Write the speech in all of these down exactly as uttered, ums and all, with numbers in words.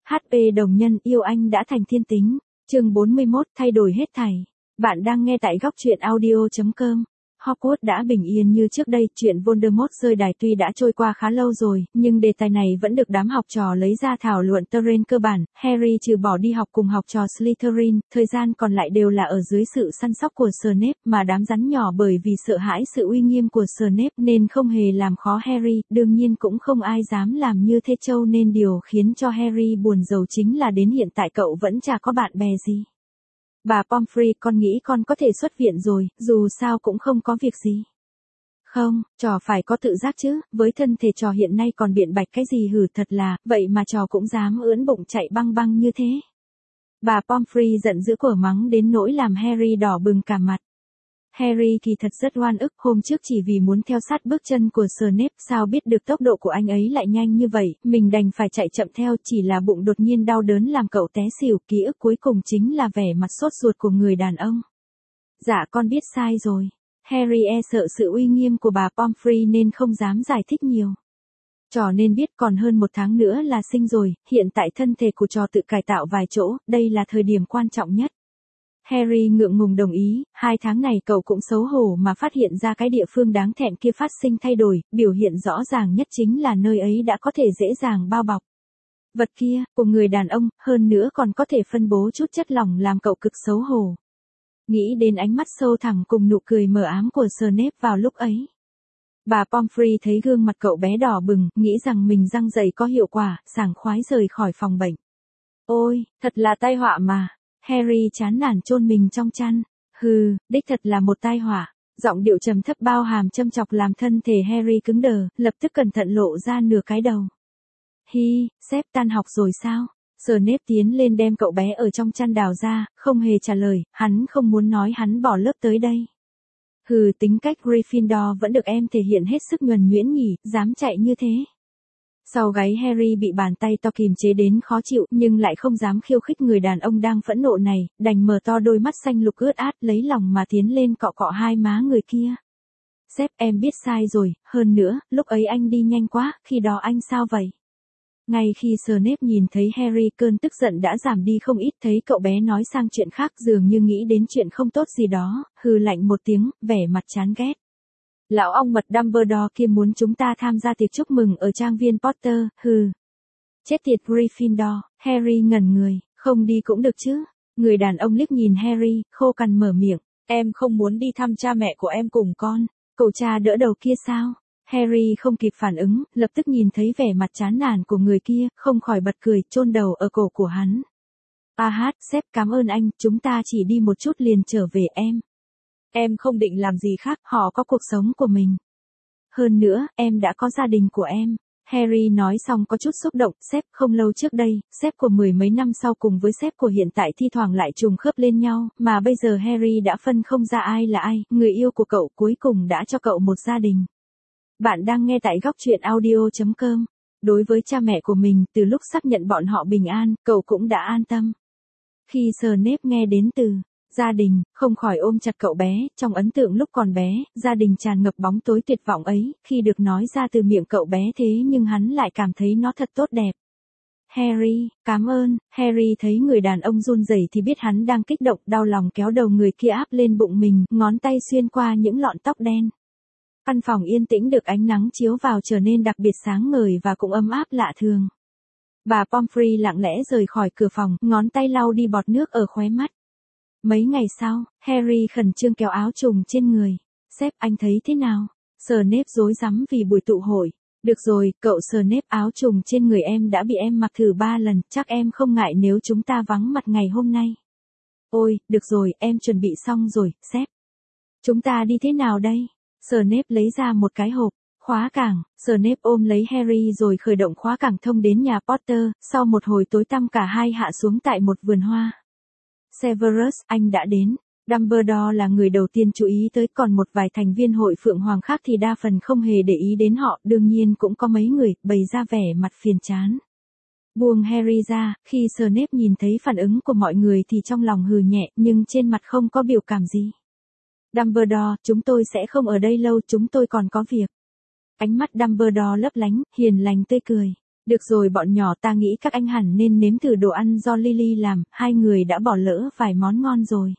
hát pê đồng nhân yêu anh đã thành thiên tính. Chương bốn mươi mốt, thay đổi hết thảy. Bạn đang nghe tại góc truyện audio chấm com. Hogwarts đã bình yên như trước đây, chuyện Voldemort rơi đài tuy đã trôi qua khá lâu rồi, nhưng đề tài này vẫn được đám học trò lấy ra thảo luận terrain cơ bản. Harry trừ bỏ đi học cùng học trò Slytherin, thời gian còn lại đều là ở dưới sự săn sóc của Snape, mà đám rắn nhỏ bởi vì sợ hãi sự uy nghiêm của Snape nên không hề làm khó Harry, đương nhiên cũng không ai dám làm như thế châu nên điều khiến cho Harry buồn rầu chính là đến hiện tại cậu vẫn chả có bạn bè gì. Bà Pomfrey, con nghĩ con có thể xuất viện rồi, dù sao cũng không có việc gì. Không, trò phải có tự giác chứ, với thân thể trò hiện nay còn biện bạch cái gì hử thật là, vậy mà trò cũng dám ưỡn bụng chạy băng băng như thế. Bà Pomfrey giận dữ của mắng đến nỗi làm Harry đỏ bừng cả mặt. Harry thì thật rất oan ức, hôm trước chỉ vì muốn theo sát bước chân của Snape, sao biết được tốc độ của anh ấy lại nhanh như vậy, mình đành phải chạy chậm theo, chỉ là bụng đột nhiên đau đớn làm cậu té xỉu, ký ức cuối cùng chính là vẻ mặt sốt ruột của người đàn ông. Dạ con biết sai rồi. Harry e sợ sự uy nghiêm của bà Pomfrey nên không dám giải thích nhiều. Trò nên biết còn hơn một tháng nữa là sinh rồi, hiện tại thân thể của trò tự cải tạo vài chỗ, đây là thời điểm quan trọng nhất. Harry ngượng ngùng đồng ý, hai tháng này cậu cũng xấu hổ mà phát hiện ra cái địa phương đáng thẹn kia phát sinh thay đổi, biểu hiện rõ ràng nhất chính là nơi ấy đã có thể dễ dàng bao bọc vật kia, của người đàn ông, hơn nữa còn có thể phân bố chút chất lỏng làm cậu cực xấu hổ. Nghĩ đến ánh mắt sâu thẳm cùng nụ cười mờ ám của Snape vào lúc ấy. Bà Pomfrey thấy gương mặt cậu bé đỏ bừng, nghĩ rằng mình răng dày có hiệu quả, sảng khoái rời khỏi phòng bệnh. Ôi, thật là tai họa mà. Harry chán nản chôn mình trong chăn. Hừ, đích thật là một tai họa. Giọng điệu trầm thấp bao hàm châm chọc làm thân thể Harry cứng đờ, lập tức cẩn thận lộ ra nửa cái đầu. Hi, sếp tan học rồi sao? Snape tiến lên đem cậu bé ở trong chăn đào ra, không hề trả lời, hắn không muốn nói hắn bỏ lớp tới đây. Hừ, tính cách Gryffindor vẫn được em thể hiện hết sức nhuần nhuyễn nhỉ, dám chạy như thế. Sau gáy Harry bị bàn tay to kìm chế đến khó chịu, nhưng lại không dám khiêu khích người đàn ông đang phẫn nộ này, đành mở to đôi mắt xanh lục ướt át lấy lòng mà tiến lên cọ cọ hai má người kia. Sếp, em biết sai rồi, hơn nữa, lúc ấy anh đi nhanh quá, khi đó anh sao vậy? Ngay khi Snape nhìn thấy Harry, cơn tức giận đã giảm đi không ít, thấy cậu bé nói sang chuyện khác dường như nghĩ đến chuyện không tốt gì đó, hừ lạnh một tiếng, vẻ mặt chán ghét. Lão ong mật Dumbledore kia muốn chúng ta tham gia tiệc chúc mừng ở trang viên Potter, hừ. Chết tiệt Gryffindor, Harry ngẩn người, không đi cũng được chứ. Người đàn ông liếc nhìn Harry, khô cằn mở miệng, em không muốn đi thăm cha mẹ của em cùng con, cậu cha đỡ đầu kia sao? Harry không kịp phản ứng, lập tức nhìn thấy vẻ mặt chán nản của người kia, không khỏi bật cười, chôn đầu ở cổ của hắn. A hát, sếp cảm ơn anh, chúng ta chỉ đi một chút liền trở về em. Em không định làm gì khác, họ có cuộc sống của mình. Hơn nữa, em đã có gia đình của em. Harry nói xong có chút xúc động, sếp không lâu trước đây, sếp của mười mấy năm sau cùng với sếp của hiện tại thi thoảng lại trùng khớp lên nhau, mà bây giờ Harry đã phân không ra ai là ai, người yêu của cậu cuối cùng đã cho cậu một gia đình. Bạn đang nghe tại góc truyện audio chấm com. Đối với cha mẹ của mình, từ lúc xác nhận bọn họ bình an, cậu cũng đã an tâm. Khi Snape nghe đến từ gia đình, không khỏi ôm chặt cậu bé, trong ấn tượng lúc còn bé, gia đình tràn ngập bóng tối tuyệt vọng ấy, khi được nói ra từ miệng cậu bé thế nhưng hắn lại cảm thấy nó thật tốt đẹp. Harry, cảm ơn, Harry thấy người đàn ông run rẩy thì biết hắn đang kích động, đau lòng kéo đầu người kia áp lên bụng mình, ngón tay xuyên qua những lọn tóc đen. Căn phòng yên tĩnh được ánh nắng chiếu vào trở nên đặc biệt sáng ngời và cũng ấm áp lạ thường. Bà Pomfrey lặng lẽ rời khỏi cửa phòng, ngón tay lau đi bọt nước ở khóe mắt. Mấy ngày sau, Harry khẩn trương kéo áo trùng trên người. Sếp, anh thấy thế nào? Snape rối rắm vì buổi tụ hội. Được rồi, cậu Snape, áo trùng trên người em đã bị em mặc thử ba lần, chắc em không ngại nếu chúng ta vắng mặt ngày hôm nay. Ôi, được rồi, em chuẩn bị xong rồi, sếp. Chúng ta đi thế nào đây? Snape lấy ra một cái hộp, khóa cảng, Snape ôm lấy Harry rồi khởi động khóa cảng thông đến nhà Potter, sau một hồi tối tăm cả hai hạ xuống tại một vườn hoa. Severus, anh đã đến. Dumbledore là người đầu tiên chú ý tới, còn một vài thành viên hội Phượng Hoàng khác thì đa phần không hề để ý đến họ, đương nhiên cũng có mấy người bày ra vẻ mặt phiền chán. Buông Harry ra, khi Snape nhìn thấy phản ứng của mọi người thì trong lòng hừ nhẹ, nhưng trên mặt không có biểu cảm gì. Dumbledore, chúng tôi sẽ không ở đây lâu, chúng tôi còn có việc. Ánh mắt Dumbledore lấp lánh, hiền lành tươi cười. Được rồi bọn nhỏ, ta nghĩ các anh hẳn nên nếm thử đồ ăn do Lily làm, hai người đã bỏ lỡ vài món ngon rồi.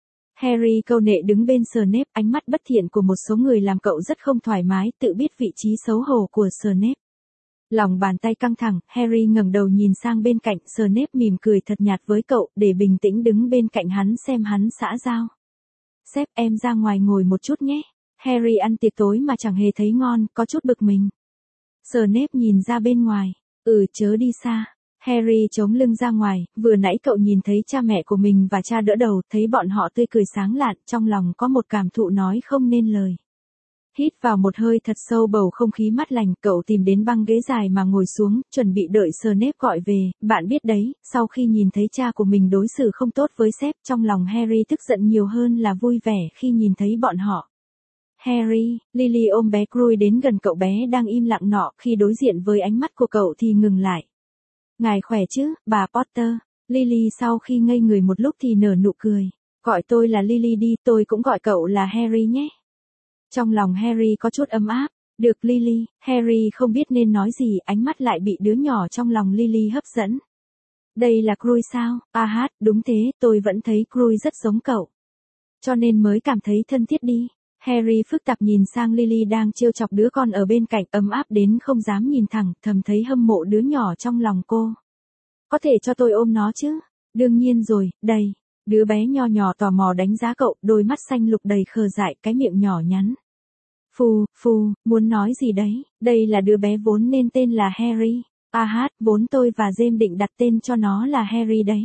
Harry câu nệ đứng bên Snape, ánh mắt bất thiện của một số người làm cậu rất không thoải mái, tự biết vị trí xấu hổ của Snape. Lòng bàn tay căng thẳng, Harry ngẩng đầu nhìn sang bên cạnh, Snape mỉm cười thật nhạt với cậu, để bình tĩnh đứng bên cạnh hắn xem hắn xã giao. Sếp, em ra ngoài ngồi một chút nhé. Harry ăn tiệc tối mà chẳng hề thấy ngon, có chút bực mình. Snape nhìn ra bên ngoài, ừ chớ đi xa. Harry chống lưng ra ngoài, vừa nãy cậu nhìn thấy cha mẹ của mình và cha đỡ đầu, thấy bọn họ tươi cười sáng lạn, trong lòng có một cảm thụ nói không nên lời. Hít vào một hơi thật sâu bầu không khí mát lành, cậu tìm đến băng ghế dài mà ngồi xuống, chuẩn bị đợi Snape gọi về. Bạn biết đấy, sau khi nhìn thấy cha của mình đối xử không tốt với sếp, trong lòng Harry tức giận nhiều hơn là vui vẻ khi nhìn thấy bọn họ. Harry, Lily ôm bé Crui đến gần cậu bé đang im lặng nọ, khi đối diện với ánh mắt của cậu thì ngừng lại. Ngài khỏe chứ, bà Potter? Lily sau khi ngây người một lúc thì nở nụ cười. Gọi tôi là Lily đi, tôi cũng gọi cậu là Harry nhé. Trong lòng Harry có chút ấm áp. Được Lily, Harry không biết nên nói gì, ánh mắt lại bị đứa nhỏ trong lòng Lily hấp dẫn. Đây là Crui sao? À hát, đúng thế, tôi vẫn thấy Crui rất giống cậu. Cho nên mới cảm thấy thân thiết đi. Harry phức tạp nhìn sang Lily đang trêu chọc đứa con ở bên cạnh, ấm áp đến không dám nhìn thẳng, thầm thấy hâm mộ đứa nhỏ trong lòng cô. Có thể cho tôi ôm nó chứ? Đương nhiên rồi, đây. Đứa bé nho nhỏ tò mò đánh giá cậu, đôi mắt xanh lục đầy khờ dại, cái miệng nhỏ nhắn. Phù, phù, muốn nói gì đấy? Đây là đứa bé vốn nên tên là Harry. À hát, vốn tôi và James định đặt tên cho nó là Harry đấy.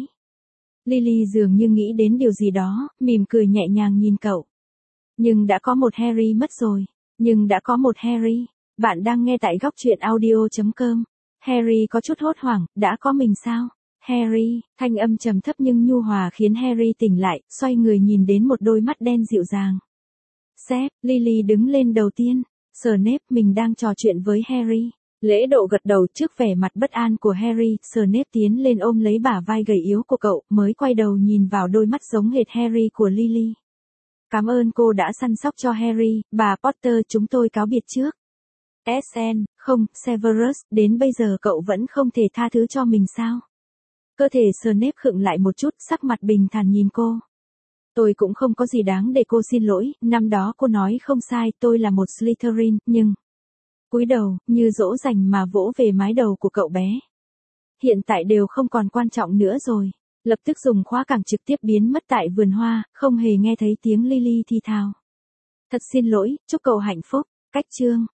Lily dường như nghĩ đến điều gì đó, mỉm cười nhẹ nhàng nhìn cậu. Nhưng đã có một Harry mất rồi. Nhưng đã có một Harry. Bạn đang nghe tại góc truyện audio chấm com. Harry có chút hốt hoảng, đã có mình sao? Harry, thanh âm trầm thấp nhưng nhu hòa khiến Harry tỉnh lại, xoay người nhìn đến một đôi mắt đen dịu dàng. Sếp, Lily đứng lên đầu tiên. Snape, mình đang trò chuyện với Harry. Lễ độ gật đầu trước vẻ mặt bất an của Harry, Snape tiến lên ôm lấy bả vai gầy yếu của cậu, mới quay đầu nhìn vào đôi mắt giống hệt Harry của Lily. Cảm ơn cô đã săn sóc cho Harry, bà Potter, chúng tôi cáo biệt trước. ét en, không, Severus, đến bây giờ cậu vẫn không thể tha thứ cho mình sao? Cơ thể Snape khựng lại một chút, sắc mặt bình thản nhìn cô. Tôi cũng không có gì đáng để cô xin lỗi, năm đó cô nói không sai, tôi là một Slytherin, nhưng... Cúi đầu, như dỗ dành mà vỗ về mái đầu của cậu bé. Hiện tại đều không còn quan trọng nữa rồi. Lập tức dùng khóa cảng trực tiếp biến mất tại vườn hoa, không hề nghe thấy tiếng Lily thì thào. Thật xin lỗi, chúc cậu hạnh phúc. Cách chương.